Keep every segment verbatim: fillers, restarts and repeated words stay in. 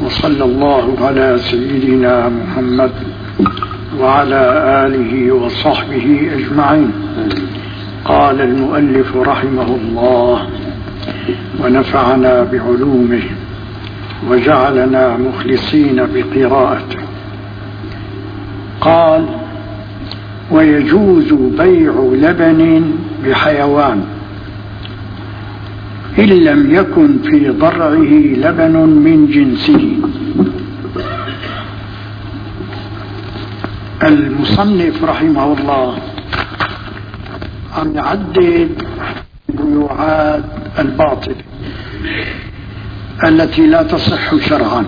وصلى الله على سيدنا محمد وعلى آله وصحبه أجمعين. قال المؤلف رحمه الله ونفعنا بعلومه وجعلنا مخلصين بقراءته. قال: ويجوز بيع لبن بحيوان إن لم يكن في ضرعه لبن من جنسه. المصنف رحمه الله عم يعدد البيوعات الباطلة التي لا تصح شرعا،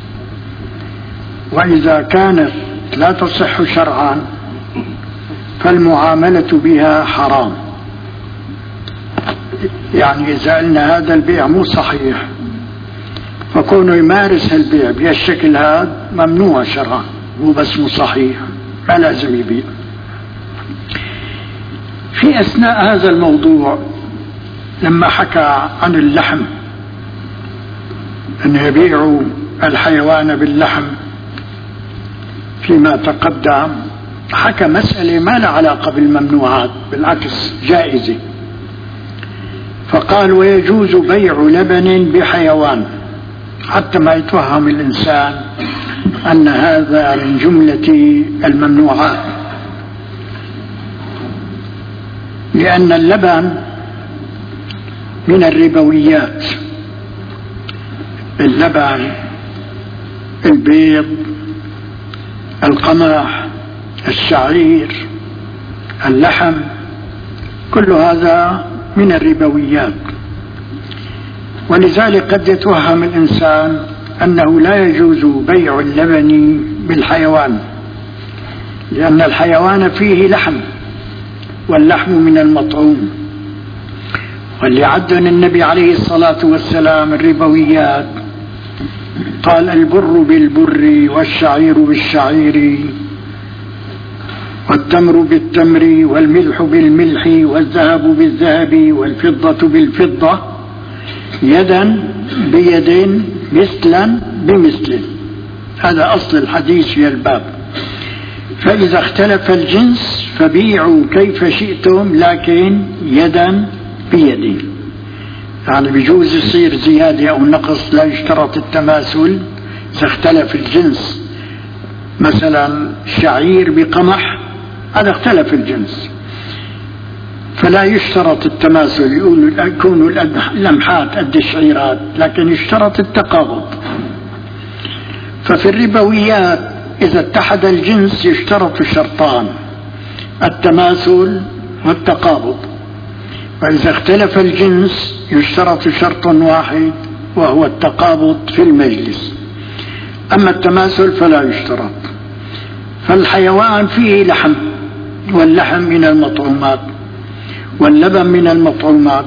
وإذا كانت لا تصح شرعا فالمعاملة بها حرام. يعني إذا قلنا هذا البيع مو صحيح فكونه يمارس البيع بهالشكل هذا ممنوع شرعا، مو بس مو صحيح، ما لازم يبيع. في أثناء هذا الموضوع لما حكى عن اللحم أن يبيعوا الحيوان باللحم فيما تقدم، حكى مسألة ما لها علاقة بالممنوعات، بالعكس جائزة. فقال: ويجوز بيع لبن بحيوان، حتى ما يتوهم الإنسان أن هذا من جملة الممنوعات، لأن اللبن من الربويات. اللبن، البيض، القمح، الشعير، اللحم، كل هذا من الربويات. ولذلك قد يتوهم الإنسان أنه لا يجوز بيع اللبن بالحيوان، لأن الحيوان فيه لحم، واللحم من المطعوم. واللي عدن النبي عليه الصلاة والسلام الربويات قال: البر بالبر والشعير بالشعير والتمر بالتمر والملح بالملح والذهب بالذهب والفضة بالفضة يدا بيد مثلا بمثل. هذا أصل الحديث في الباب. فإذا اختلف الجنس فبيعوا كيف شئتم لكن يدا بيد. يعني بيجوز يصير زيادة أو نقص، لا يشترط التماثل إذا اختلف الجنس. مثلا شعير بقمح، هذا اختلف الجنس فلا يشترط التماثل، يقولوا يكونوا اللمحات قد الشعيرات، لكن يشترط التقابض. ففي الربويات إذا اتحد الجنس يشترط شرطان: التماثل والتقابض. وإذا اختلف الجنس يشترط شرط واحد وهو التقابض في المجلس. أما التماثل فلا يشترط. فالحيوان فيه لحم، واللحم من المطعومات، واللبن من المطعومات،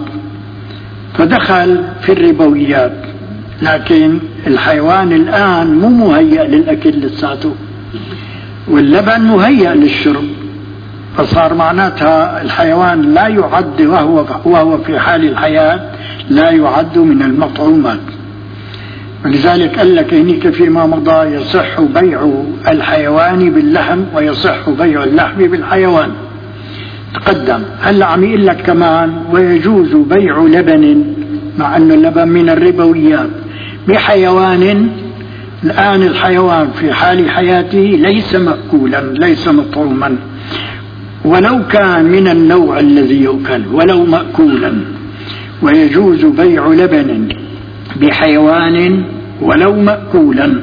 فدخل في الربويات. لكن الحيوان الآن مو مهيأ للأكل لساته، واللبن مهيأ للشرب، فصار معناتها الحيوان لا يعد وهو, وهو في حال الحياة لا يعد من المطعومات. ولذلك قال لك هنيك فيما مضى يصح بيع الحيوان باللحم ويصح بيع اللحم بالحيوان، تقدم. هلا عم يقول لك كمان ويجوز بيع لبن، مع أن اللبن من الربويات، بحيوان. الآن الحيوان في حال حياته ليس مأكولا، ليس مطعوما، ولو كان من النوع الذي يؤكل ولو مأكولا. ويجوز بيع لبن بحيوان ولو مأكولا.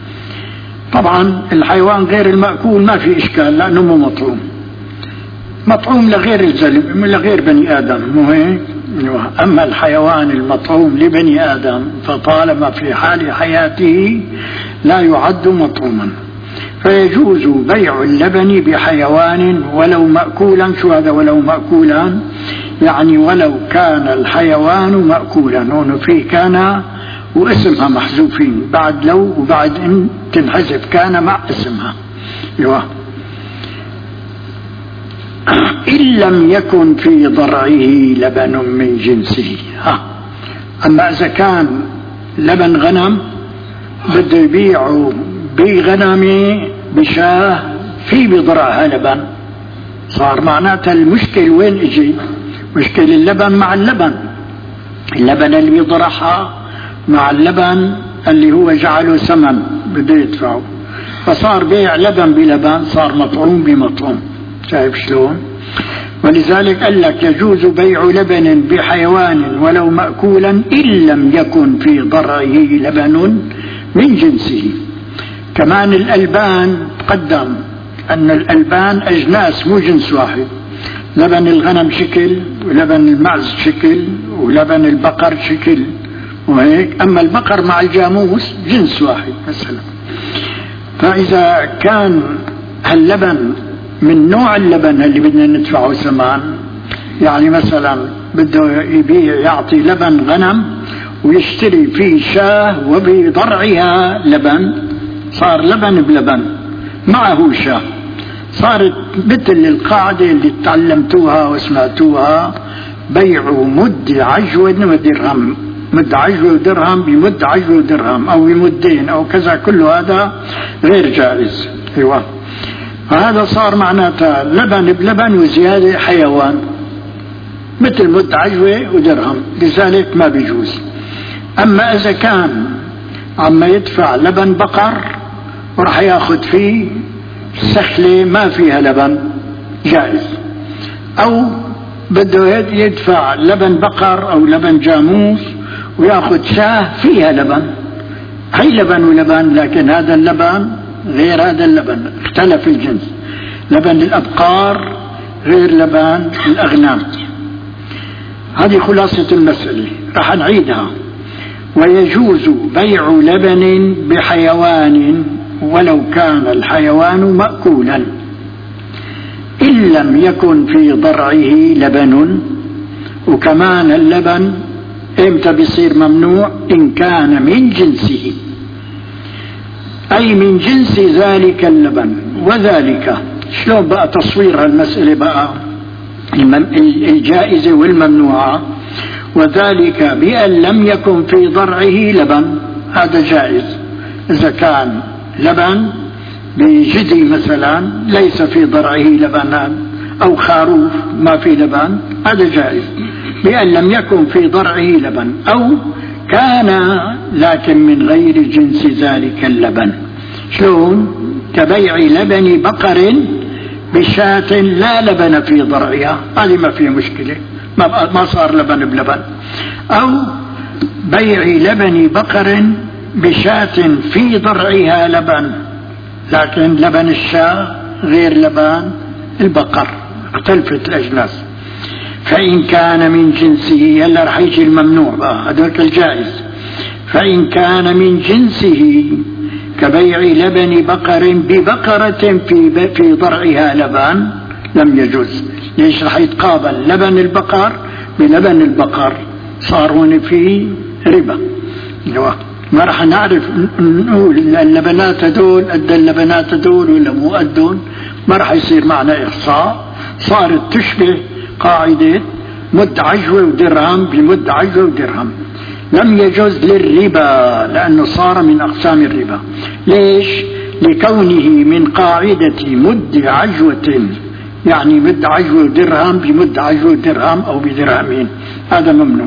طبعا الحيوان غير المأكول ما في إشكال لأنه مو مطعوم، مطعوم لغير الزلم، لغير بني آدم، مو هيك؟ أما الحيوان المطعوم لبني آدم فطالما في حال حياته لا يعد مطعوما. فيجوز بيع اللبن بحيوان ولو مأكولا. شو هذا ولو مأكولا؟ يعني ولو كان الحيوان مأكولا. هون في كان واسمها محذوفين، بعد لو وبعد إن تنحذف كان مع اسمها. ايوه. إن لم يكن في ضرعه لبن من جنسه. ها. أما إذا كان لبن غنم بده يبيعه بغنمه بشاه في بضرعها لبن، صار معناتها المشكل وين اجي؟ مشكل اللبن مع اللبن، اللبن اللي بيضرعها مع اللبن اللي هو جعله ثمن بده يدفعه، فصار بيع لبن بلبن، صار مطعوم بمطعوم. شايف شلون؟ ولذلك قال لك يجوز بيع لبن بحيوان ولو مأكولا إن لم يكن في ضرعه لبن من جنسه. كمان الألبان تقدم أن الألبان أجناس مو جنس واحد، لبن الغنم شكل ولبن المعز شكل ولبن البقر شكل وهيك، أما البقر مع الجاموس جنس واحد مثلا. فإذا كان هاللبن من نوع اللبن اللي بدنا ندفعه ثمن، يعني مثلا بده يبيع يعطي لبن غنم ويشتري فيه شاه وبضرعها لبن، صار لبن بلبن معه شاه، صارت مثل القاعدة اللي تعلمتوها وسمعتوها: بيع مد عجوة ودرهم، مد عجوة ودرهم بمد عجوة ودرهم أو بمدين أو كذا، كل هذا غير جائز. ايوه، فهذا صار معناتها لبن بلبن وزيادة حيوان، مثل مد عجوة ودرهم، لذلك ما بيجوز. أما إذا كان عما يدفع لبن بقر وراح ياخذ فيه سخلة ما فيها لبن، جائز. أو بده يدفع لبن بقر أو لبن جاموس وياخذ شاه فيها لبن، هي لبن ولبن، لكن هذا اللبن غير هذا اللبن، اختلف الجنس. لبن الأبقار غير لبن الأغنام. هذه خلاصة المسألة، راح نعيدها. ويجوز بيع لبن بحيوان ولو كان الحيوان مأكولا إن لم يكن في ضرعه لبن. وكمان اللبن امتى بيصير ممنوع؟ إن كان من جنسه، أي من جنس ذلك اللبن. وذلك شلون بقى تصوير هالمسألة بقى الجائزة والممنوعة؟ وذلك بأن لم يكن في ضرعه لبن، هذا جائز. إذا كان لبن بجدي مثلا ليس في ضرعه لبن، أو خروف ما في لبن، هذا جائز بأن لم يكن في ضرعه لبن، أو كان لكن من غير جنس ذلك اللبن. شلون؟ كبيع لبن بقر بشاة لا لبن في ضرعها، هذه ما فيها مشكلة، ما صار لبن بلبن. أو بيع لبن بقر بشاة في ضرعها لبن، لكن لبن الشاة غير لبن البقر، اختلفت الأجناس. فإن كان من جنسه، يلا رح يجي الممنوع بقى، هذاك الجائز. فإن كان من جنسه كبيع لبن بقر ببقرة في في ضرعها لبن لم يجوز. ليش؟ رح يتقابل لبن البقر بلبن البقر، صار هون في ربا. ما رح نعرف نقول اللبنات هدول قد اللبنات هدول ولا مو قدهم، ما رح يصير معنا إحصاء. صارت تشبه قاعدة مد عجوة ودرهم بمد عجوة ودرهم. لم يجوز للربا لأنه صار من أقسام الربا. ليش؟ لكونه من قاعدة مد عجوة، يعني مد عجوة ودرهم بمد عجوة ودرهم أو بدرهمين، هذا ممنوع.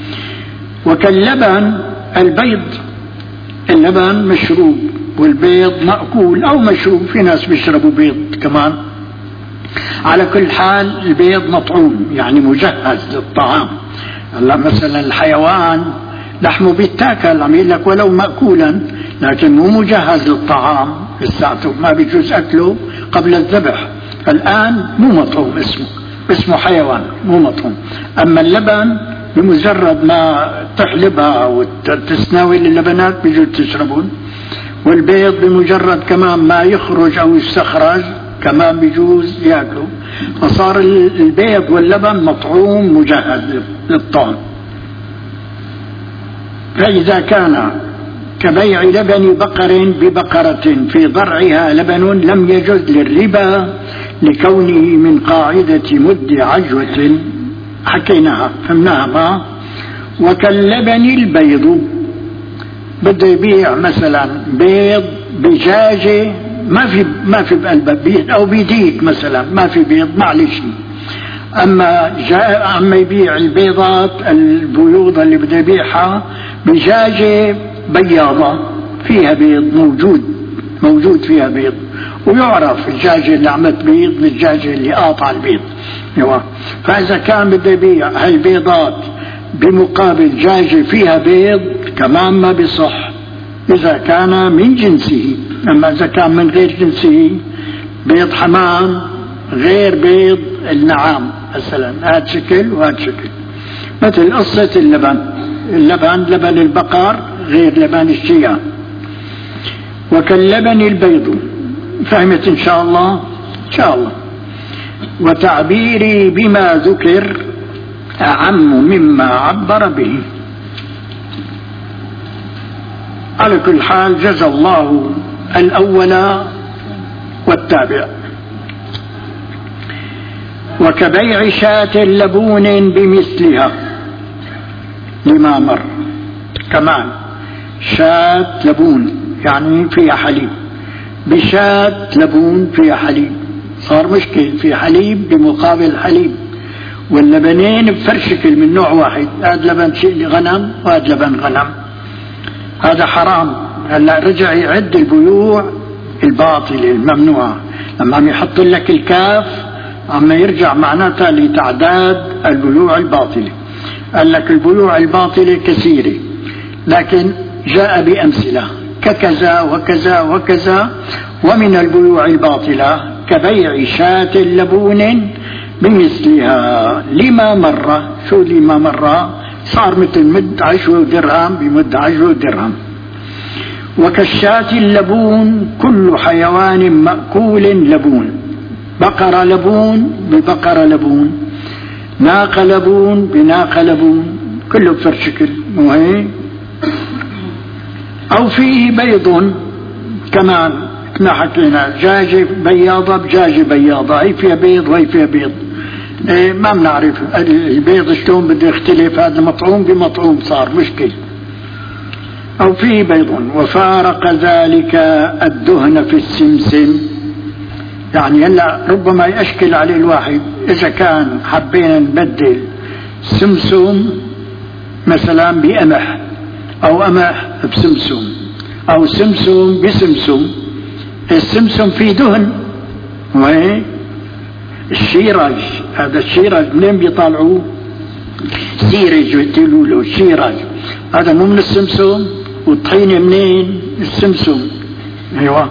وكاللبن البيض، اللبن مشروب والبيض مأكول أو مشروب، في ناس بيشربوا بيض كمان. على كل حال البيض مطعوم، يعني مجهز للطعام. هلا مثلا الحيوان لحمه بيتاكل، عم يقول لك ولو مأكولا، لكن مو مجهز للطعام لساته، ما بيجوز أكله قبل الذبح. الآن مو مطعوم، اسمه اسمه حيوان مو مطعوم. أما اللبن بمجرد ما تحلبها وتسناوي اللبنات بيجوز تشربون. والبيض بمجرد كمان ما يخرج أو يستخرج كمان بيجوز ياكلوا. فصار البيض واللبن مطعوم مجهز للطعام. فإذا كان كبيع لبن بقر ببقرة في ضرعها لبن لم يجوز للربا لكونه من قاعدة مد عجوة، حكيناها فهمناها ما. وكاللبن البيض، بده يبيع مثلا بيض بدجاجة ما في ما في بقلبها بيض، أو بيديك مثلا ما في بيض معلش. أما جاء عم يبيع البيضات البيوضة اللي بده يبيعها بدجاجة بياضة فيها بيض موجود موجود فيها بيض، ويعرف الدجاجة اللي عملت بيض من الدجاجة اللي قاطع البيض. فإذا كان بده يبيع هالبيضات بمقابل دجاجة فيها بيض كمان ما بيصح إذا كان من جنسه. أما إذا كان من غير جنسه، بيض حمام غير بيض النعام مثلا، هذا شكل وهذا شكل. مثل قصة اللبن، اللبن لبن البقر غير لبن الشياه. وكاللبن البيض، فهمت إن شاء الله؟ إن شاء الله. وتعبيري بما ذكر أعم مما عبر به. على كل حال جزى الله الأول والتابع. وكبيع شاة لبون بمثلها لما مر. كمان شاة لبون يعني فيها حليب، بشاة لبون فيها حليب، صار مشكل في حليب بمقابل حليب، واللبنين بفرشكل من نوع واحد، هذا لبن شيء غنم وهذا لبن غنم، هذا حرام. هلا رجع يعد البيوع الباطلة الممنوعة، لما عم يحط لك الكاف عم يرجع معناتها لتعداد البيوع الباطلة. قال لك البيوع الباطلة كثيرة، لكن جاء بأمثلة ككذا وكذا وكذا. ومن البيوع الباطلة كبيع شاة لبون بمثلها لما مر. شو لما مر؟ صار مثل مد عشر درهم بمد عشر درهم. وكالشاة اللبون كل حيوان مأكول لبون، بقرة لبون ببقرة لبون، ناقة لبون بناقة لبون، كله بفرشكل مو هيك؟ أو فيه بيض كمان ما حكينا، دجاجة بياضة بدجاجة بياضة، هي فيها بيض وهي فيها بيض. إيه ما بنعرف البيض شلون بده يختلف، هذا مطعوم بمطعوم صار مشكل. أو فيه بيض وفارق ذلك الدهن في السمسم. يعني هلا ربما يشكل عليه الواحد إذا كان حبينا نبدل سمسم مثلا بقمح، أو قمح بسمسم، أو سمسم بسمسم. السمسم فيه دهن، وين الشيرج؟ هذا الشيرج منين بيطلعوه؟ سيرج بيقولوا له الشيرج، هذا مو من السمسم. والطحينة منين؟ السمسم. ايوه.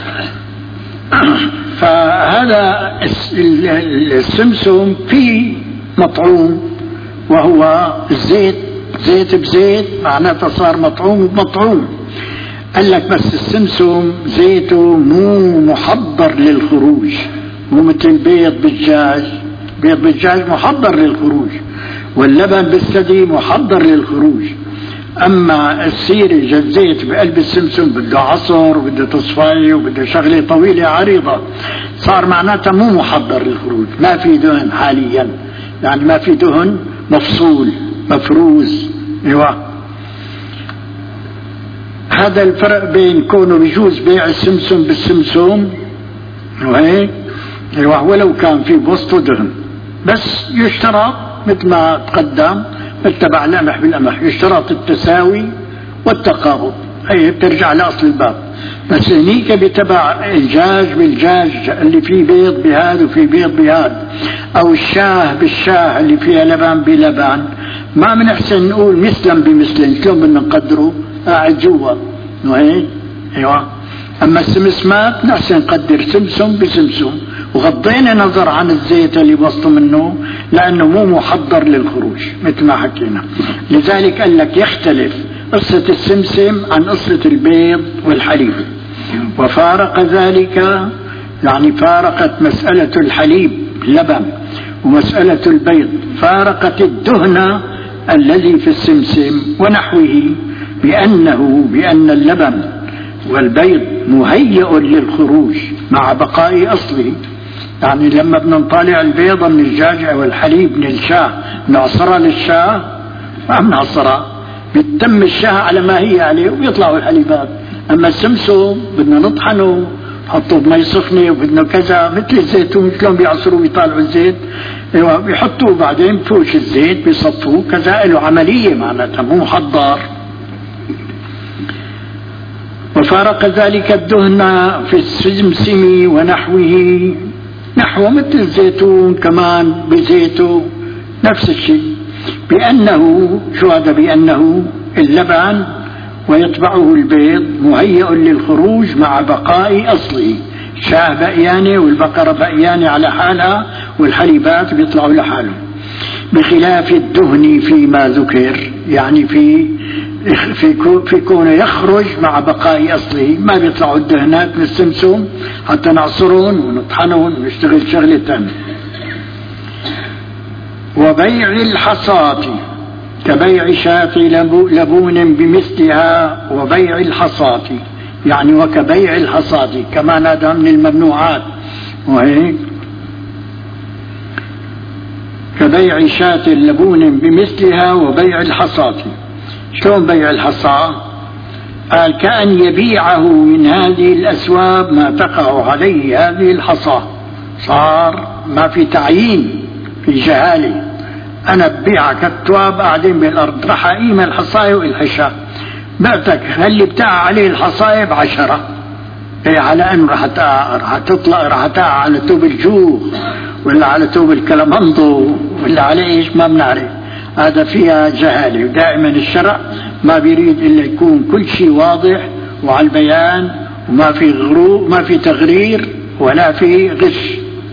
فهذا السمسم فيه مطعوم وهو الزيت، زيت بزيت معناته صار مطعوم بمطعوم. قال لك بس السمسم زيته مو محضر للخروج، مو مثل بيض بالدجاج. بيض بالدجاج محضر للخروج، واللبن بالثدي محضر للخروج. اما السيرج الزيت بقلب السمسم بده عصر وبده تصفيه وبده شغله طويله عريضه، صار معناتها مو محضر للخروج، ما في دهن حاليا، يعني ما في دهن مفصول مفروز. ايوه. هذا الفرق بين كونه بيجوز بيع السمسم بالسمسم وهيك، ايوه، ولو كان في بوسطه دهن، بس يشترط مثل ما تقدم تبع القمح بالقمح، يشترط التساوي والتقابض، هي بترجع لاصل الباب. بس هنيك بتبع الدجاج بالدجاج اللي فيه بيض بهذا وفيه بيض بهذا، او الشاه بالشاه اللي فيها لبن بلبن، ما بنحسن نقول مثلا بمثل، شلون بدنا نقدره؟ قاعد جوا وهيك. ايوه. اما السمسمات نحسن نقدر سمسم بسمسم، وغضينا نظر عن الزيت اللي بسطه منه لانه مو محضر للخروج مثل ما حكينا. لذلك قال لك يختلف قصة السمسم عن قصة البيض والحليب. وفارق ذلك يعني فارقت مسألة الحليب اللبن ومسألة البيض، فارقت الدهن الذي في السمسم ونحوه بأنه بأن اللبن والبيض مهيئ للخروج مع بقاء أصله. يعني لما بدنا نطالع البيضة من الدجاج أو الحليب من الشاه، نعصرها للشاه ما بنعصرها، بتتم الشاه على ما هي عليه ويطلعوا الحليبات. أما السمسم بدنا نطحنه، حطوا بمي سخنة وبدنا كذا، مثل الزيتون شلون بيعصروا بيطالعوا الزيت، ايوه بيحطوه بعدين بفوش الزيت بيصفوه كذا، له عملية معناتها مو حضار. وفارق ذلك الدهن في السمسم ونحوه، نحو مثل الزيتون كمان بزيته نفس الشيء، بأنه شو هذا؟ بأنه اللبن ويتبعه البيض مهيئ للخروج مع بقاء أصله، شاه بقيانة والبقرة بقيانة على حالها والحليبات بيطلعوا لحالهم، بخلاف الدهن فيما ذكر، يعني في في في كونه يخرج مع بقاء أصله، ما بيطلعوا الدهنات من السمسم حتى نعصرون ونطحنون ونشتغل شغلة ثانية. وبيع الحصاة كبيع شاة لبون بمثلها، وبيع الحصاة يعني وكبيع الحصاة كمان هذا من الممنوعات، وهيك كبيع شاة لبون بمثلها وبيع الحصاة. شلون بيع الحصاة؟ قال كأن يبيعه من هذه الأسواب ما تقع عليه هذه الحصاة، صار ما في تعيين، في جهالة، أنا ببيعك التواب قاعدين بالأرض، راح أقيم الحصاية والحشاء، بعتك اللي بتاع عليه الحصاية بعشرة، إيه على أنه راح راح تطلع راح تقع على توب الجوخ ولا على توب الكلمنضو ولا على إيش ما بنعرف، هذا فيها جهالة. ودائما الشرع ما بيريد إلا يكون كل شيء واضح وعلى البيان، وما في غرور، ما في تغرير ولا في غش.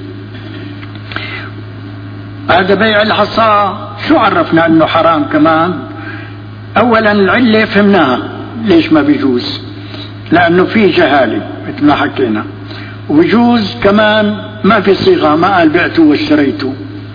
هذا بيع الحصاة شو عرفنا انه حرام كمان؟ اولا العلة فهمناها ليش ما بيجوز، لانه في جهالة مثل ما حكينا، وبيجوز كمان ما في صيغة، ما قال بعته واشتريته،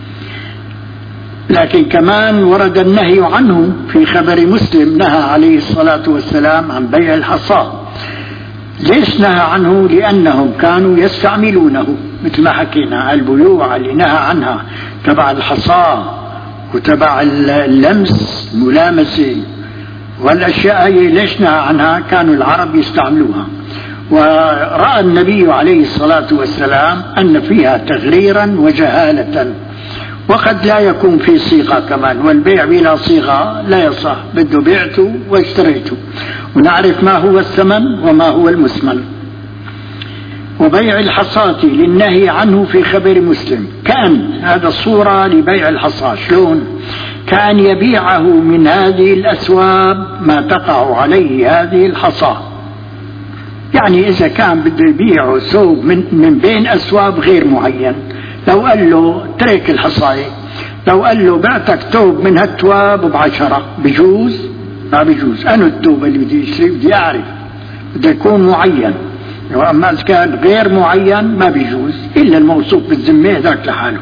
لكن كمان ورد النهي عنه في خبر مسلم، نهى عليه الصلاة والسلام عن بيع الحصاة. ليش نهى عنه؟ لأنهم كانوا يستعملونه، مثل ما حكينا البيوع اللي نهى عنها تبع الحصاة وتبع اللمس الملامسة والأشياء هي، ليش نهى عنها؟ كانوا العرب يستعملوها، ورأى النبي عليه الصلاة والسلام أن فيها تغريرا وجهالة، وقد لا يكون في صيغة كمان، والبيع بلا صيغة لا يصح، بده بعته واشتريته، ونعرف ما هو الثمن وما هو المثمن. وبيع الحصاة للنهي عنه في خبر مسلم، كأن هذا الصورة لبيع الحصاة، شلون؟ كأن يبيعه من هذه الأسواب ما تقع عليه هذه الحصاة، يعني إذا كان بده يبيعه ثوب من, من بين أسواب غير معين، لو قال له ترك الحصاية، لو قال له بعتك ثوب من هالتواب بعشرة، بجوز؟ ما بجوز. أنا الثوب اللي بدي يشتري بدي أعرف، بده يكون معين، وأما إذا كان غير معين ما بيجوز، إلا الموصوف بالذمة ذاك لحاله.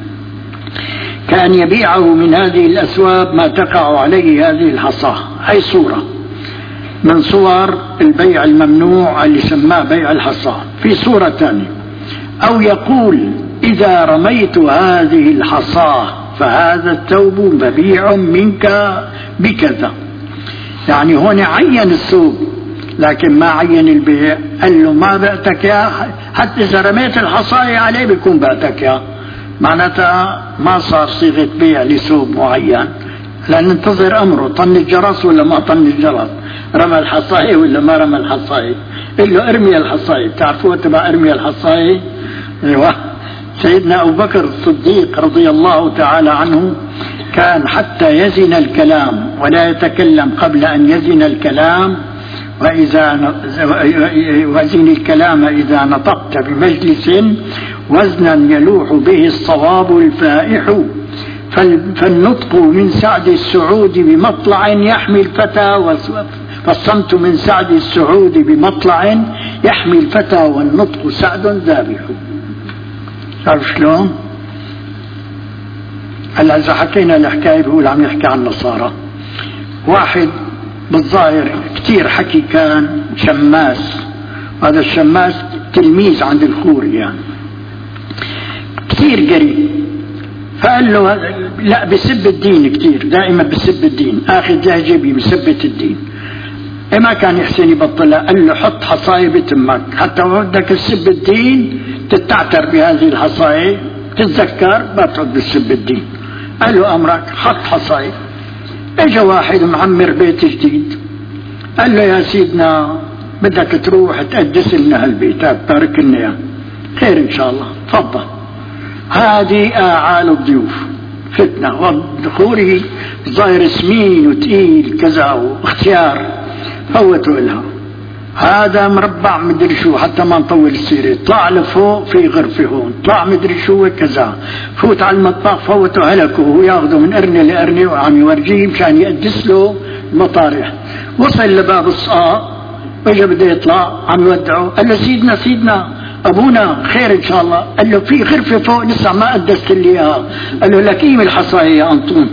كأن يبيعه من هذه الأسواب ما تقع عليه هذه الحصاة، هي صورة من صور البيع الممنوع اللي سماه بيع الحصاة. في صورة ثانية، أو يقول إذا رميت هذه الحصاة فهذا الثوب مبيع منك بكذا، يعني هون عين الثوب لكن ما عين البيع، قال له ما بعتك يا، حتى إذا رميت الحصاية عليه بيكون بعتك يا، معناتها ما صار صيغة بيع لثوب معين، لأن ننتظر أمره، طن الجرس ولا ما طن الجرس، رمى الحصاية ولا ما رمى الحصاية، قال له ارمي الحصاية. بتعرفوا تبع ارمي الحصاية؟ ايوه، سيدنا أبو بكر الصديق رضي الله تعالى عنه كان حتى يزن الكلام ولا يتكلم قبل أن يزن الكلام، وإذا وزن الكلام إذا نطقت بمجلس وزنا يلوح به الصواب الفائح، فالنطق من سعد السعود بمطلع يحمي الفتى، فالصمت من سعد السعود بمطلع يحمي الفتى، والنطق سعد ذابح. عارف شلون؟ هلا إذا حكينا الحكاية بيقول عم يحكي عن النصارى، واحد بالظاهر كتير حكي، كان شماس، هذا الشماس تلميذ عند الخوري يعني كتير قريب، فقال له لا بسب الدين كتير، دائما بسب الدين، اخذ لهجه بسبة الدين. ما كان يحسن يبطلها، قال له حط حصاية بتمك حتى بدك تسب الدين تتعتر بهذه الحصاية، تتذكر ما تقعد بتسب الدين. قال له امرك حط حصاية. اجا واحد معمر بيت جديد، قال له يا سيدنا بدك تروح تقدس لنا هالبيت، تارك لنا اياه. خير ان شاء الله تفضل. هذه اعال الضيوف فتنة، ودخوله ظاهر سمين وتقيل كذا واختيار، فوتوا لها. هذا مربع مدري شو، حتى ما نطول السيرة، طلع لفوق في غرفة هون، طلع مدري شو كذا، فوت على المطبخ فوتوا هلكوا، وياخذوا من قرنة لقرنة وعم يورجيه مشان يقدس له المطارح. وصل لباب الصقاء واجا بده يطلع، عم يودعه، قال له سيدنا سيدنا ابونا خير ان شاء الله. قال له في غرفة فوق لسه ما قدست لي اياها. قال له لكيم الحصاية يا انطون.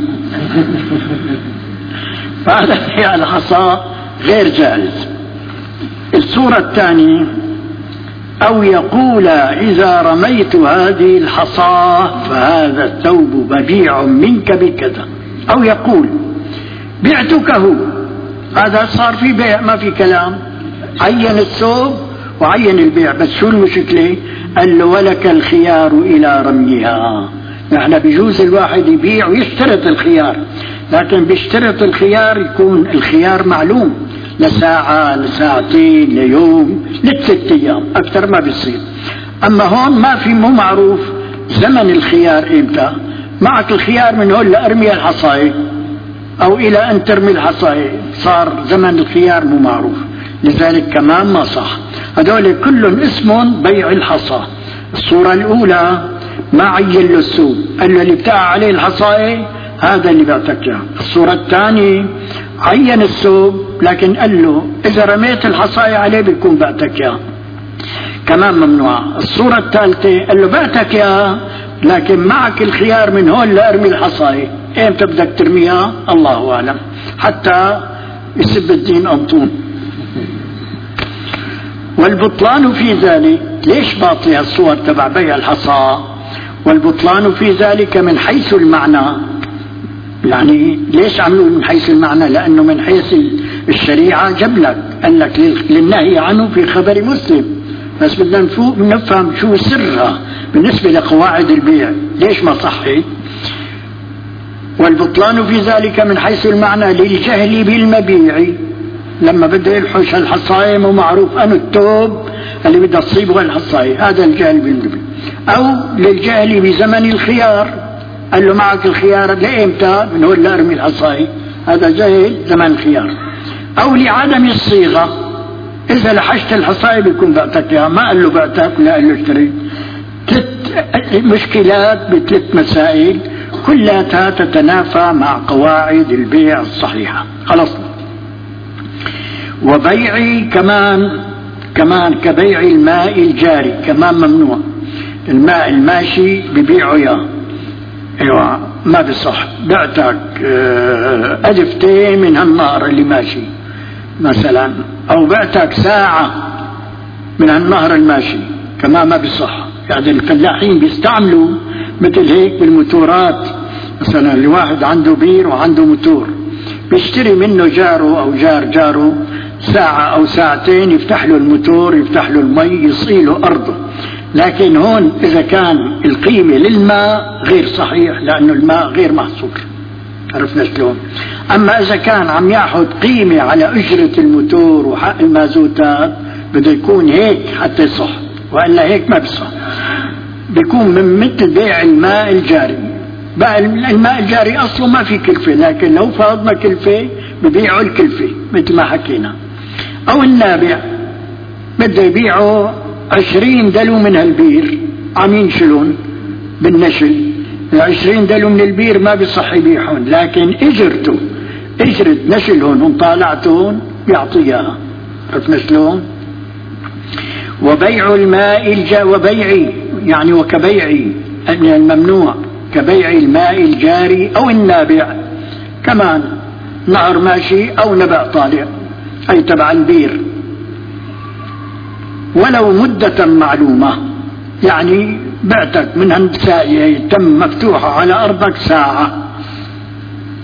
فهذا في الحصى غير جائز. الصورة الثانية، أو يقول إذا رميت هذه الحصاة فهذا الثوب مبيع منك بكذا، أو يقول بعتكه، هذا صار في بيع ما في كلام، عين الثوب وعين البيع، بس شو المشكلة؟ قال له ولك الخيار إلى رميها. نحن بيجوز الواحد يبيع ويشترط الخيار، لكن بيشترط الخيار يكون الخيار معلوم لساعة لساعتين ليوم لثلاث أيام، أكثر ما بيصير. أما هون ما في، مو معروف زمن الخيار إمتى. معك الخيار من هون لأرمي الحصاية أو إلى أن ترمي الحصاية، صار زمن الخيار مو معروف، لذلك كمان ما صح. هذول كل اسم بيع الحصى. الصورة الأولى ما عين له السوق، قال له اللي بتاع عليه الحصاية هذا اللي بعتك اياه. الصورة الثانية عين السوق لكن قال له إذا رميت الحصاية عليه بيكون بعتك اياه، كمان ممنوع. الصورة الثالثة قال له بعتك اياه لكن معك الخيار من هون لأرمي الحصاية، ايمتى بدك ترميها الله أعلم، حتى يسب الدين أنطون. والبطلان في ذلك، ليش باطلة الصور تبع بيع الحصى؟ والبطلان في ذلك من حيث المعنى. يعني ليش عملوا من حيث المعنى؟ لأنه من حيث الشريعة جاب لك، قال لك للنهي عنه في خبر مسلم، بس بدنا نفهم شو سرها بالنسبة لقواعد البيع، ليش ما صحي؟ والبطلان في ذلك من حيث المعنى للجهل بالمبيع، لما بده يلحش الحصاية مو معروف أنه التوب اللي بده تصيبه الحصاية، هذا الجهل بالمبيع. أو للجهل بزمن الخيار، قال له معك الخيار لإمتى من هو اللي أرمي الحصاية، هذا جهل زمن الخيار. أو لعدم الصيغة، إذا لحشت الحصاية بيكون بعتك اياها، ما قال له بعتك ولا قال له اشتريت. ثلاث مشكلات بثلاث مسائل كلها تتنافى مع قواعد البيع الصحيحة. خلصنا. وبيع كمان كمان كبيع الماء الجاري كمان ممنوع. الماء الماشي ببيعه اياه، ايوه ما بصح. بعتك ألفتين من هالنهر اللي ماشي مثلا، او بعتك ساعة من هالنهر الماشي، كمان ما بصح. يعني الفلاحين بيستعملوا مثل هيك بالموتورات، مثلا الواحد عنده بير وعنده موتور، بيشتري منه جاره او جار جاره ساعة او ساعتين، يفتح له الموتور، يفتح له المي، يصيله ارضه. لكن هون اذا كان القيمة للماء غير صحيح، لانه الماء غير محصور، عرفنا شلون. اما اذا كان عم ياخذ قيمة على اجرة الموتور وحق المازوتات، بده يكون هيك حتى يصح، والا هيك ما بصح. بيكون من مثل بيع الماء الجاري. بقى الماء الجاري اصله ما في كلفة، لكن لو فرضنا كلفة ببيعوا الكلفة مثل ما حكينا. او النابع بده يبيعوا عشرين دلو من هالبير، عم ينشلون بالنشل، العشرين دلو من البير ما بيصح يبيعون، لكن اجرته اجرة نشلهم وطالعتهم بيعطيها، عرفنا شلون. وبيع الماء الجا وبيع يعني وكبيع الممنوع كبيع الماء الجاري او النابع، كمان نهر ماشي او نبع طالع اي تبع البير، ولو مدة معلومة. يعني بعتك من هالساقية تم مفتوحة على ارضك ساعة،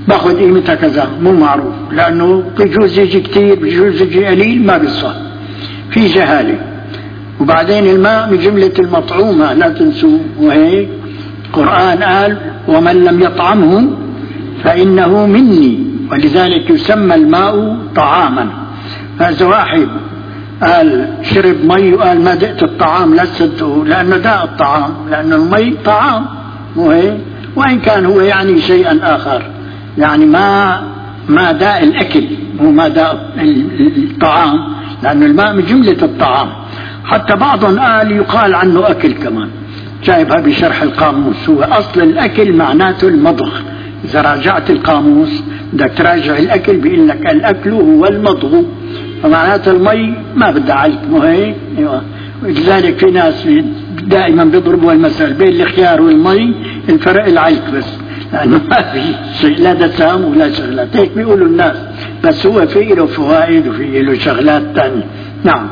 باخذ قيمتها كذا، مو معروف، لأنه بجوز يجي كتير بجوز يجي قليل، ما بيصح، في جهالة. وبعدين الماء من جملة المطعومة لا تنسوا، وهيك القرآن قال ومن لم يطعمه فإنه مني، ولذلك يسمى الماء طعاما. فإذا واحد قال شرب مي وقال ما دقت الطعام لا تصدقه، لأنه داء الطعام، لأن المي طعام، وهي وإن كان هو يعني شيئا آخر، يعني ما ما داء الأكل، هو ما داء الطعام، لأن الماء من جملة الطعام. حتى بعضهم قال يقال عنه أكل كمان، جايبها بشرح القاموس. هو أصل الأكل معناته المضغ، إذا راجعت القاموس بدك تراجع الأكل بيقول لك الأكل هو المضغ، فمعناته المي ما بدها علك، مو هيك؟ ايوه. ولذلك في ناس دائما بيضربوا المثل بين الخيار والمي الفرق العلك بس، لأنه ما في شيء لا دسام ولا شغلات، هيك بيقولوا الناس، بس هو في له فوائد وفي له شغلات ثانية. نعم.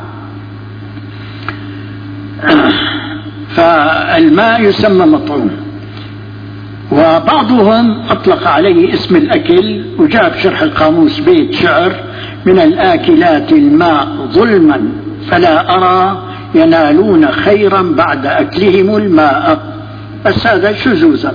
فالماء يسمى مطعوم، وبعضهم أطلق عليه اسم الأكل، وجاب شرح القاموس بيت شعر: من الآكلات الماء ظلما فلا أرى ينالون خيرا بعد أكلهم الماء، بس هذا شذوذا.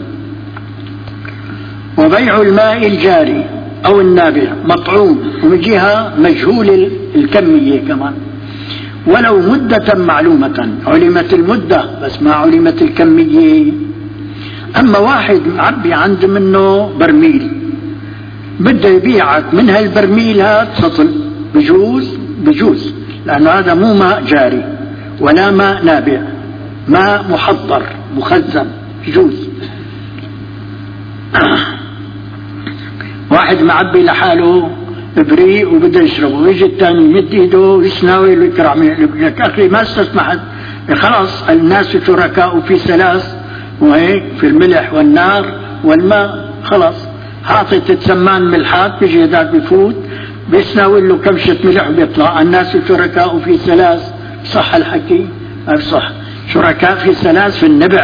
وبيع الماء الجاري أو النابع مطعوم، ومن جهة مجهول الكمية كمان، ولو مدة معلومة، علمت المدة بس ما علمت الكمية. أما واحد معبي عنده منه برميل بده يبيعك من هالبرميل هاد سطل، بجوز بجوز، لأنه هذا مو ماء جاري ولا ماء نابع، ماء محضر مخزن، بجوز. واحد معبي لحاله بريء وبده يشربه، ويجي الثاني يمد ايده ويسناوي ويكرع لك اخي ما استسمحت، خلاص الناس شركاء في ثلاث، وهيك في الملح والنار والماء، خلاص حاطط السمان ملحات، بيجي هذاك بفوت بيسناوي له كمشة ملح وبيطلع. الناس شركاء في ثلاث، صح الحكي؟ صح، شركاء في ثلاث في النبع،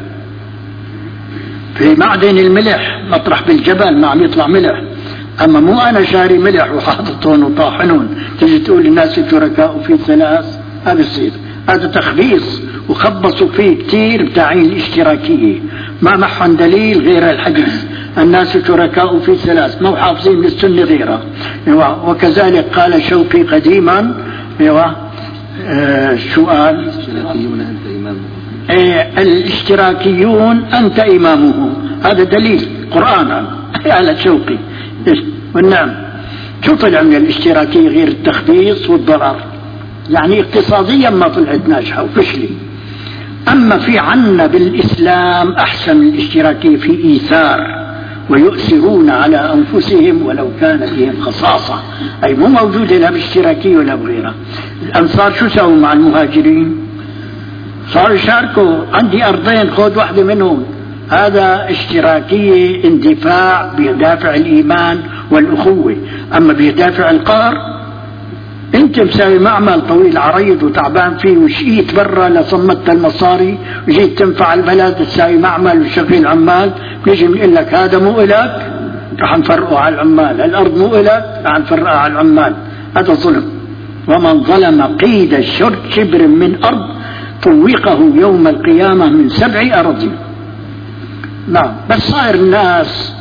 في معدن الملح مطرح بالجبل ما عم يطلع ملح. أما مو أنا شاري ملح وحاططهم وطاحنهم تجي تقول الناس شركاء في ثلاث، هذا بصير، هذا تخبيص، وخبصوا فيه كتير بتاعين الاشتراكية، ما معهم دليل غير الحديث الناس شركاء في ثلاث، ما حافظين بالسنة غيرها. وكذلك قال شوقي قديما، ايوه آه شو قال؟ الاشتراكيون أنت إمامهم. ايه الاشتراكيون أنت إمامهم، هذا دليل قرآنا على شوقي. والنعم، شو طلع من الاشتراكية غير التخبيص والضرر؟ يعني اقتصاديا ما طلعت ناجحة وفشلي. أما في عنا بالإسلام أحسن من الاشتراكية في إيثار، ويؤثرون على أنفسهم ولو كان فيهم خصاصة، أي مو موجودة لا باشتراكية ولا بغيرها. الأنصار شو سووا مع المهاجرين؟ صاروا يشاركوا، عندي أرضين خذ واحدة منهم، هذا اشتراكية اندفاع بيدافع الإيمان والأخوة. أما بيدافع القهر، انت مساوي معمل طويل عريض وتعبان فيه وشقيت برا لصمت المصاري وجيت تنفع البلد، تساوي معمل وشغل عمال، بيجي بيقول لك هذا مو إلك رح نفرقه على العمال، الأرض مو إلك رح نفرقها على العمال، هذا ظلم. ومن ظلم قيد شبر من أرض طوقه يوم القيامة من سبع أراضين. نعم، بس صاير الناس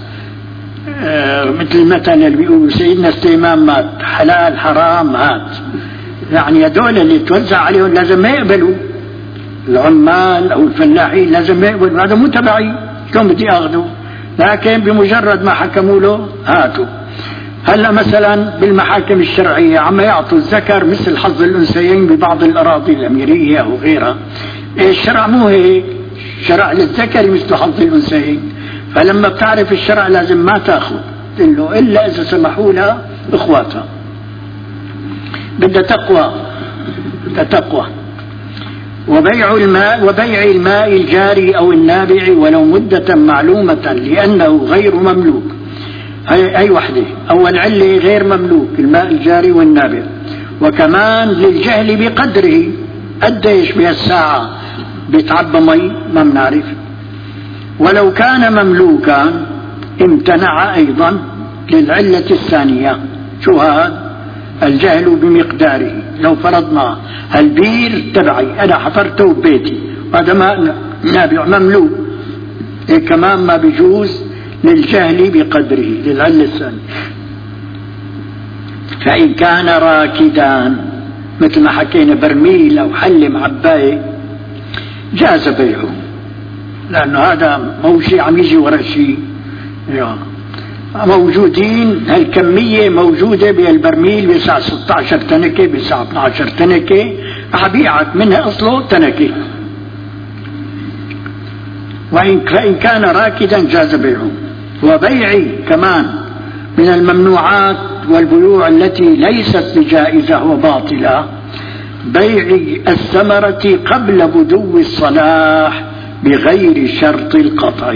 آه مثل المثل اللي بيقولوا سيدنا سليمان مات، حلال حرام هات، يعني هذول اللي توزع عليهم لازم ما يقبلوا، العمال او الفلاحين لازم ما يقبلوا، هذا مو تبعي، شلون بدي اخذه؟ لكن بمجرد ما حكموا له هاتوا. هلا مثلا بالمحاكم الشرعيه عم يعطوا الذكر مثل حظ الانثيين ببعض الاراضي الاميريه او غيرها. الشرع مو هيك، شرع للذكر مثل حظ الانثيين، فلما بتعرف الشرع لازم ما تاخذ له الا اذا سمحوا لها اخواتها. بدها تقوى، بدها تقوى. وبيع الماء وبيع الماء الجاري او النابع ولو مدة معلومة لانه غير مملوك. هي اي وحده، اول علة غير مملوك الماء الجاري والنابع، وكمان للجهل بقدره، قديش بهالساعة بيتعبى مي ما بنعرف. ولو كان مملوكا امتنع أيضا للعلة الثانية. شو هذا؟ الجهل بمقداره. لو فرضنا البير تبعي أنا حفرته ببيتي وهذا ماء نابع مملوء، إيه كمان ما بيجوز للجهل بقدره للعلة الثانية. فإن كان راكدا مثل ما حكينا برميل أو حلة معباية جاز بيعه، لأنه هذا مو شيء عم يجي ورا شيء، موجودين هالكمية موجودة بالبرميل بيسع ستة عشر تنكة بيسع اثني عشر تنكة أبيعك منها أصله تنكة. وإن كان راكدا جاز بيعه. وبيعي كمان من الممنوعات والبيوع التي ليست بجائزة وباطلة بيع الثمرة قبل بدو الصلاح بغير شرط القطع.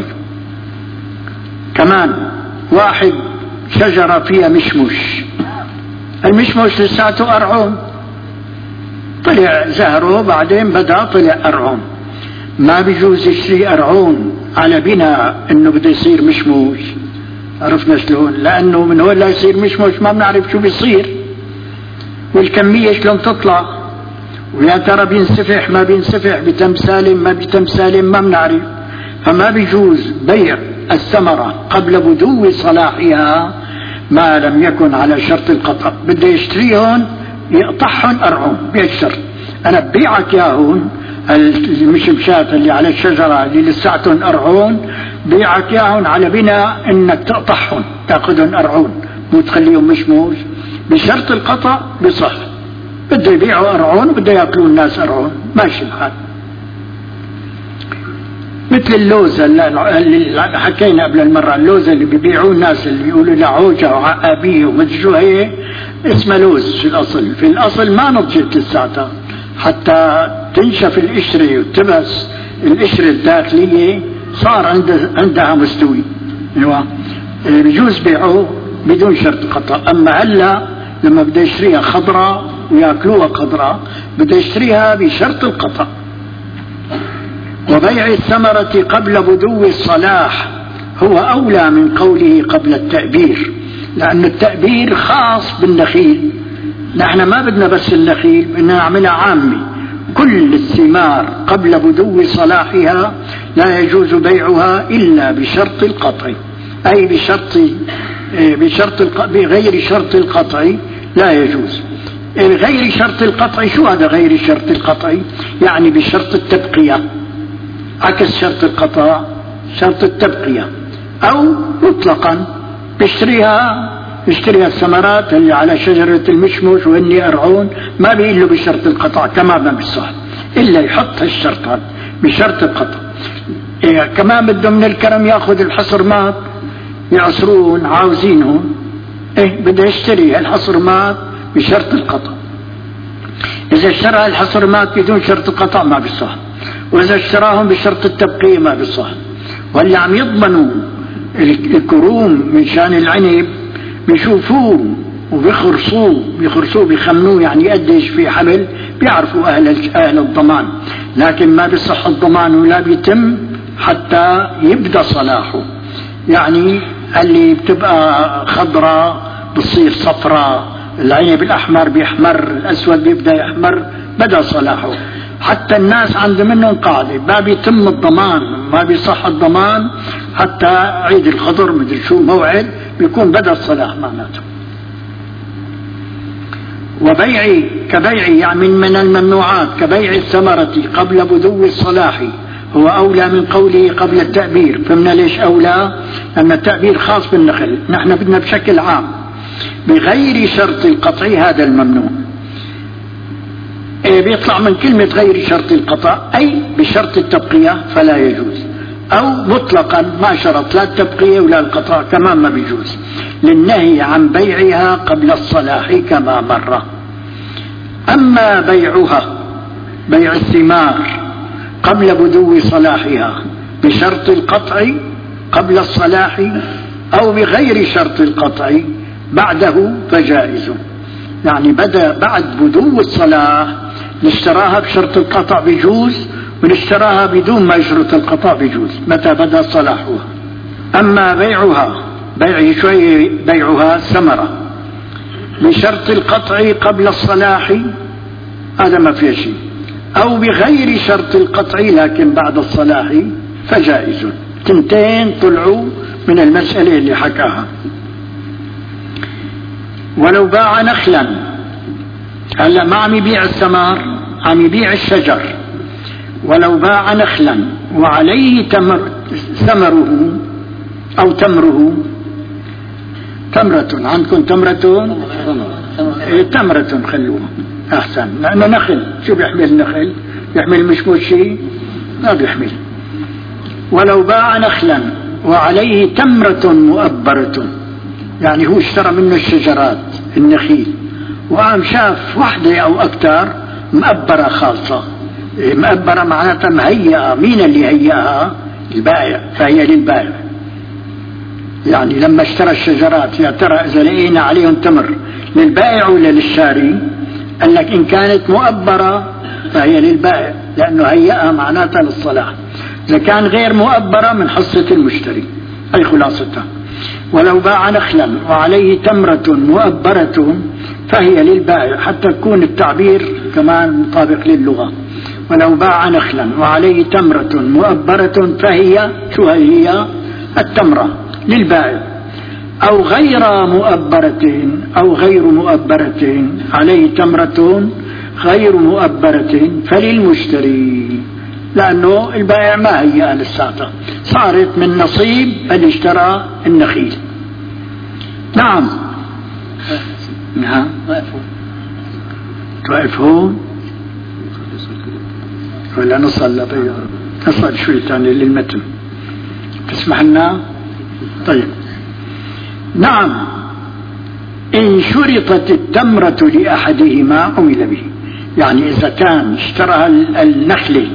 كمان واحد شجرة فيها مشمش، المشمش لساته أرعون، طلع زهره بعدين بدأ طلع أرعون، ما بيجوز يشتري أرعون على بناء انه بده يصير مشموش. عرفنا شلون؟ لانه من هون لا يصير مشموش ما بنعرف شو بيصير والكمية شلون تطلع، ويا ترى بينسفح ما بينسفح، بتم سالم ما بتم سالم ما بنعرف. فما بيجوز بيع الثمرة قبل بدو صلاحها ما لم يكن على شرط القطع. بده يشتريهم يقطعهم أرعون بيشترط، أنا ببيعك ياهون المشمشات اللي على الشجرة اللي لساتهم أرعون بيعك ياهون على بناء انك تقطعهم تاخذهم أرعون مو تخليهم مشموش. بشرط القطع بصح، بده يبيعوا أرعون وبده ياكلوا الناس أرعون، ماشي الحال. مثل اللوزة اللي حكينا قبل المرة، اللوزة اللي بيبيعوا الناس اللي بيقولوا لها عوجة وعقابية ومدري شو هي، اسمها لوز في الأصل. في الأصل ما نضجت لساتها حتى تنشف القشرة وتبس القشرة الداخلية صار عند عندها مستوي. ايوه بيجوز بيعوه بدون شرط قطع. اما هلا لما بده يشتريها خضراء وياكلوها خضراء بده يشتريها بشرط القطع. وبيع الثمرة قبل بدو الصلاح هو أولى من قوله قبل التأبير، لأن التأبير خاص بالنخيل، نحن ما بدنا بس النخيل، بدنا نعملها عامة. كل الثمار قبل بدو صلاحها لا يجوز بيعها إلا بشرط القطع، أي بشرط بشرط الق... بغير شرط القطع لا يجوز. غير شرط القطع شو هذا غير شرط القطع؟ يعني بشرط التبقية، عكس شرط القطع شرط التبقية. أو مطلقا بيشتريها بيشتريها الثمرات اللي على شجرة المشمش وإني أرعون، ما بيقول له بشرط القطع كما ما بيصح إلا يحط هالشرطات بشرط القطع. إيه كمان بده من الكرم ياخذ الحصرمات يعصرون عاوزينهم، إيه بده يشتري الحصرمات بشرط القطع. إذا اشترى الحصرمات بدون شرط القطع ما بيصح، وإذا اشتراهم بشرط التبقية ما بيصح. واللي عم يضمنوا الكروم من شان العنب بيشوفوه وبيخرصوه بيخرصوه بيخمنوه يعني قديش في حمل، بيعرفوا أهل أهل الضمان، لكن ما بيصح الضمان ولا بيتم حتى يبدأ صلاحه. يعني اللي بتبقى خضراء بتصير صفراء، العنب الأحمر بيحمر، الأسود بيبدأ يحمر، بدأ صلاحه. حتى الناس عند منهم قاعدة ما بيتم الضمان، ما بيصح الضمان حتى عيد الخضر مدري شو موعد بيكون بدأ الصلاح معناته. وبيع كبيع يعني من الممنوعات كبيع الثمرة قبل بدو الصلاح هو أولى من قوله قبل التأبير. فمن ليش أولى؟ أن التأبير خاص بالنخل، نحن بدنا بشكل عام بغير شرط القطع هذا الممنوع. إيه بيطلع من كلمة غير شرط القطع أي بشرط التبقية فلا يجوز، أو مطلقا ما شرط لا التبقية ولا القطع كمان ما بيجوز، للنهي عن بيعها قبل الصلاح كما مر. أما بيعها بيع الثمار قبل بدو صلاحها بشرط القطع قبل الصلاح أو بغير شرط القطع بعده فجائز. يعني بدأ بعد بدو الصلاح نشتراها بشرط القطع بيجوز، ونشتراها بدون ما يشرط القطع بيجوز متى بدأ صلاحها. أما بيعها بيع شوي بيعها ثمرة بشرط القطع قبل الصلاح هذا ما فيه شيء، أو بغير شرط القطع لكن بعد الصلاح فجائز. تنتين طلعوا من المسألة اللي حكاها. ولو باع نخلا، هلا ما عم يبيع الثمار، عم يبيع الشجر. ولو باع نخلا وعليه تمر ثمره أو تمره، تمرة عندكم تمرة؟ إيه تمرة خلوها أحسن، لأنه نخل شو بيحمل نخل؟ بيحمل مش شيء؟ ما بيحمل. ولو باع نخلا وعليه تمرة مؤبرة، يعني هو اشترى منه الشجرات النخيل وقام شاف وحدة أو أكثر مؤبرة خالصة. مؤبرة معناتها مهيئة، مين اللي هيئها؟ البائع، فهي للبائع. يعني لما اشترى الشجرات يا ترى إذا لقينا عليهم تمر للبائع ولا للشاري؟ قال لك إن كانت مؤبرة فهي للبائع لأنه هيئها معناتها للصلاح. إذا كان غير مؤبرة من حصة المشتري. أي خلاصتها. ولو باع نخلا وعليه تمرة مؤبرة فهي للبائع، حتى يكون التعبير كمان مطابق للغة. ولو باع نخلا وعليه تمرة مؤبرة فهي شو هي؟ التمرة للبائع. أو غير مؤبرة أو غير مؤبرة عليه تمرة غير مؤبرة فللمشتري، لأنه البائع ما هي للساعة، صارت من نصيب اللي اشترى النخيل. نعم. نعم. توقف هون ولا نصل طيب نصل شوي ثاني للمتن تسمح لنا؟ طيب. نعم. إن شرطت التمرة لأحدهما عمل به، يعني إذا كان اشترى النخلة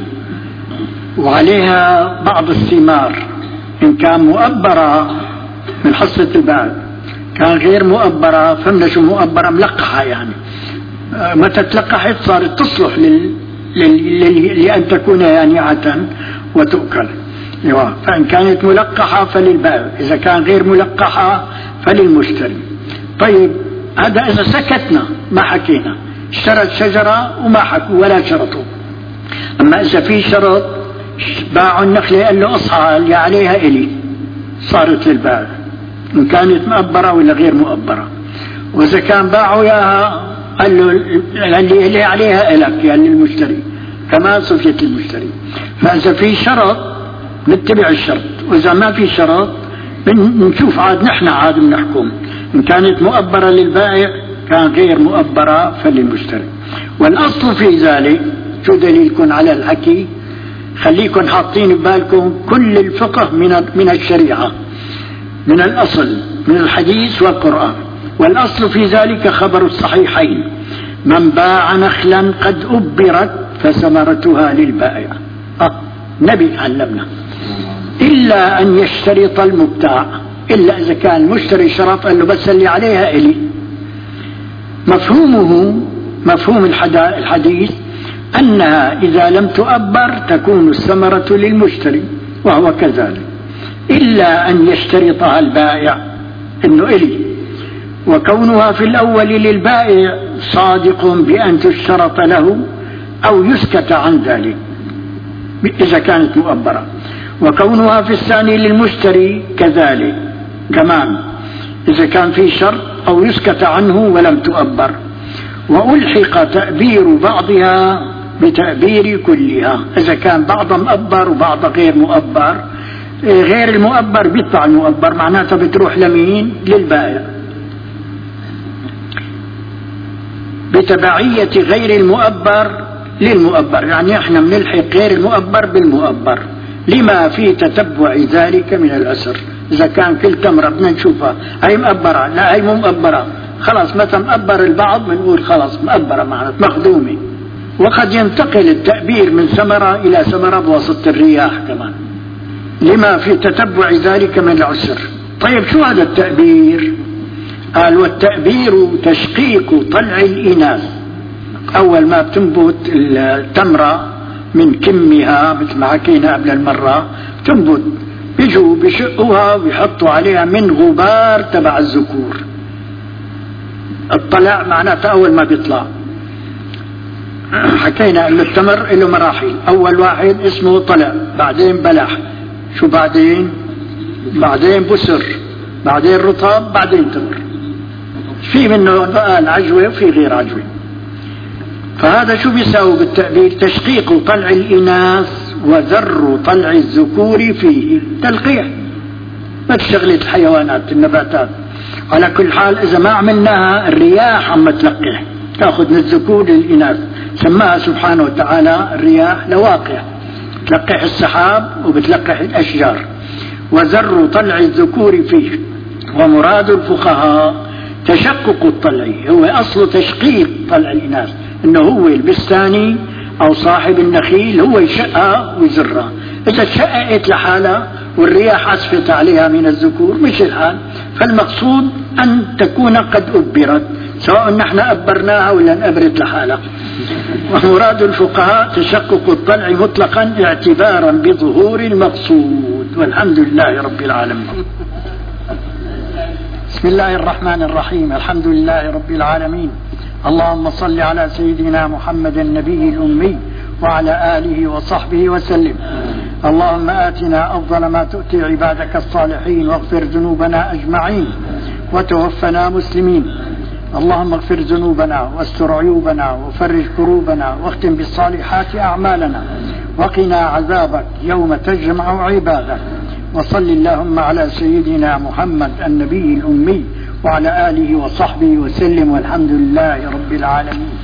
وعليها بعض الثمار، إن كان مؤبرة من حصة البائع، كان غير مؤبرة فهمنا شو مؤبرة؟ ملقحة، يعني متى تلقحت صارت تصلح لل... لل... لل... لأن تكون يانعة وتؤكل. فإن كانت ملقحة فللبائع، إذا كان غير ملقحة فللمشتري. طيب هذا إذا سكتنا ما حكينا، اشترت شجرة وما حكوا ولا شرطوا. أما إذا في شرط، باعوا النخلة قال له اصحى اللي عليها إلي، صارت للبائع إن كانت مؤبرة ولا غير مؤبرة. وإذا كان باعوا إياها قال له اللي عليها إلك يعني المشتري، كما صفيت المشتري. فإذا في شرط نتبع الشرط، وإذا ما في شرط بنشوف عاد نحن عاد بنحكم. إن كانت مؤبرة للبائع كان غير مؤبرة فللمشتري. والأصل في ذلك شو دليلكم على الحكي؟ خليكم حاطين ببالكم كل الفقه من من الشريعة، من الأصل من الحديث والقرآن. والأصل في ذلك خبر الصحيحين: من باع نخلا قد أبرت فثمرتها للبائع. آه. نبي علمنا إلا أن يشترط المبتاع، إلا إذا كان المشتري شرط قال له بس اللي عليها إلي. مفهومه مفهوم الحديث أنها إذا لم تؤبر تكون الثمرة للمشتري، وهو كذلك، إلا أن يشترطها البائع إنه إلي. وكونها في الأول للبائع صادق بأن تشترط له أو يسكت عن ذلك إذا كانت مؤبرة. وكونها في الثاني للمشتري كذلك كمان إذا كان في شرط أو يسكت عنه ولم تؤبر. وألحق تأبير بعضها بتأبير كلها، إذا كان بعضها مؤبر وبعضها غير مؤبر. غير المؤبر بيطلع المؤبر، معناتها بتروح لمين؟ للبائع. بتبعية غير المؤبر للمؤبر، يعني احنا بنلحق غير المؤبر بالمؤبر لما في تتبع ذلك من الأسر. إذا كان كل تمرة بدنا نشوفها هي مؤبرة لا هي مو مؤبرة، خلاص متى مؤبر البعض بنقول خلاص مؤبرة معناتها مخدومة. وقد ينتقل التأبير من ثمرة إلى ثمرة بواسطة الرياح كمان لما في تتبع ذلك من العسر. طيب شو هذا التأبير؟ قال: والتأبير تشقيق طلع الإناث. أول ما بتنبت التمرة من كمها مثل ما حكينا قبل المرة تنبت بيجوا بشقوها ويحطوا عليها من غبار تبع الذكور. الطلع معناته أول ما بيطلع. حكينا أن التمر له مراحل، أول واحد اسمه طلع، بعدين بلح، شو بعدين؟ بعدين بسر، بعدين رطب، بعدين تمر. في منه بقى العجوة وفي غير عجوة. فهذا شو بيساوي بالتأبير؟ تشقيق طلع الإناث وذر طلع الذكور فيه، تلقيح. ما تشغلة الحيوانات النباتات. على كل حال إذا ما عملناها الرياح عم تلقح، تأخذ من الذكور للإناث. سماها سبحانه وتعالى الرياح لواقع، تلقح السحاب وبتلقح الأشجار. وذر طلع الذكور فيه. ومراد الفقهاء تشقق الطلع، هو أصل تشقيق طلع الإناث، إنه هو البستاني أو صاحب النخيل هو يشقها ويزرها. إذا تشققت لحالها والرياح عصفت عليها من الذكور مش الحال. فالمقصود أن تكون قد أبرت، سواء نحن أبرناها ولا انأبرت لحالها. ومراد الفقهاء تشقق الطلع مطلقا اعتبارا بظهور المقصود. والحمد لله رب العالمين. بسم الله الرحمن الرحيم. الحمد لله رب العالمين. اللهم صل على سيدنا محمد النبي الأمي وعلى آله وصحبه وسلم. اللهم آتنا أفضل ما تؤتي عبادك الصالحين، واغفر ذنوبنا أجمعين، وتوفنا مسلمين. اللهم اغفر ذنوبنا واستر عيوبنا وفرج كروبنا، واختم بالصالحات أعمالنا، وقنا عذابك يوم تجمع عبادك. وصل اللهم على سيدنا محمد النبي الأمي وعلى آله وصحبه وسلم. والحمد لله رب العالمين.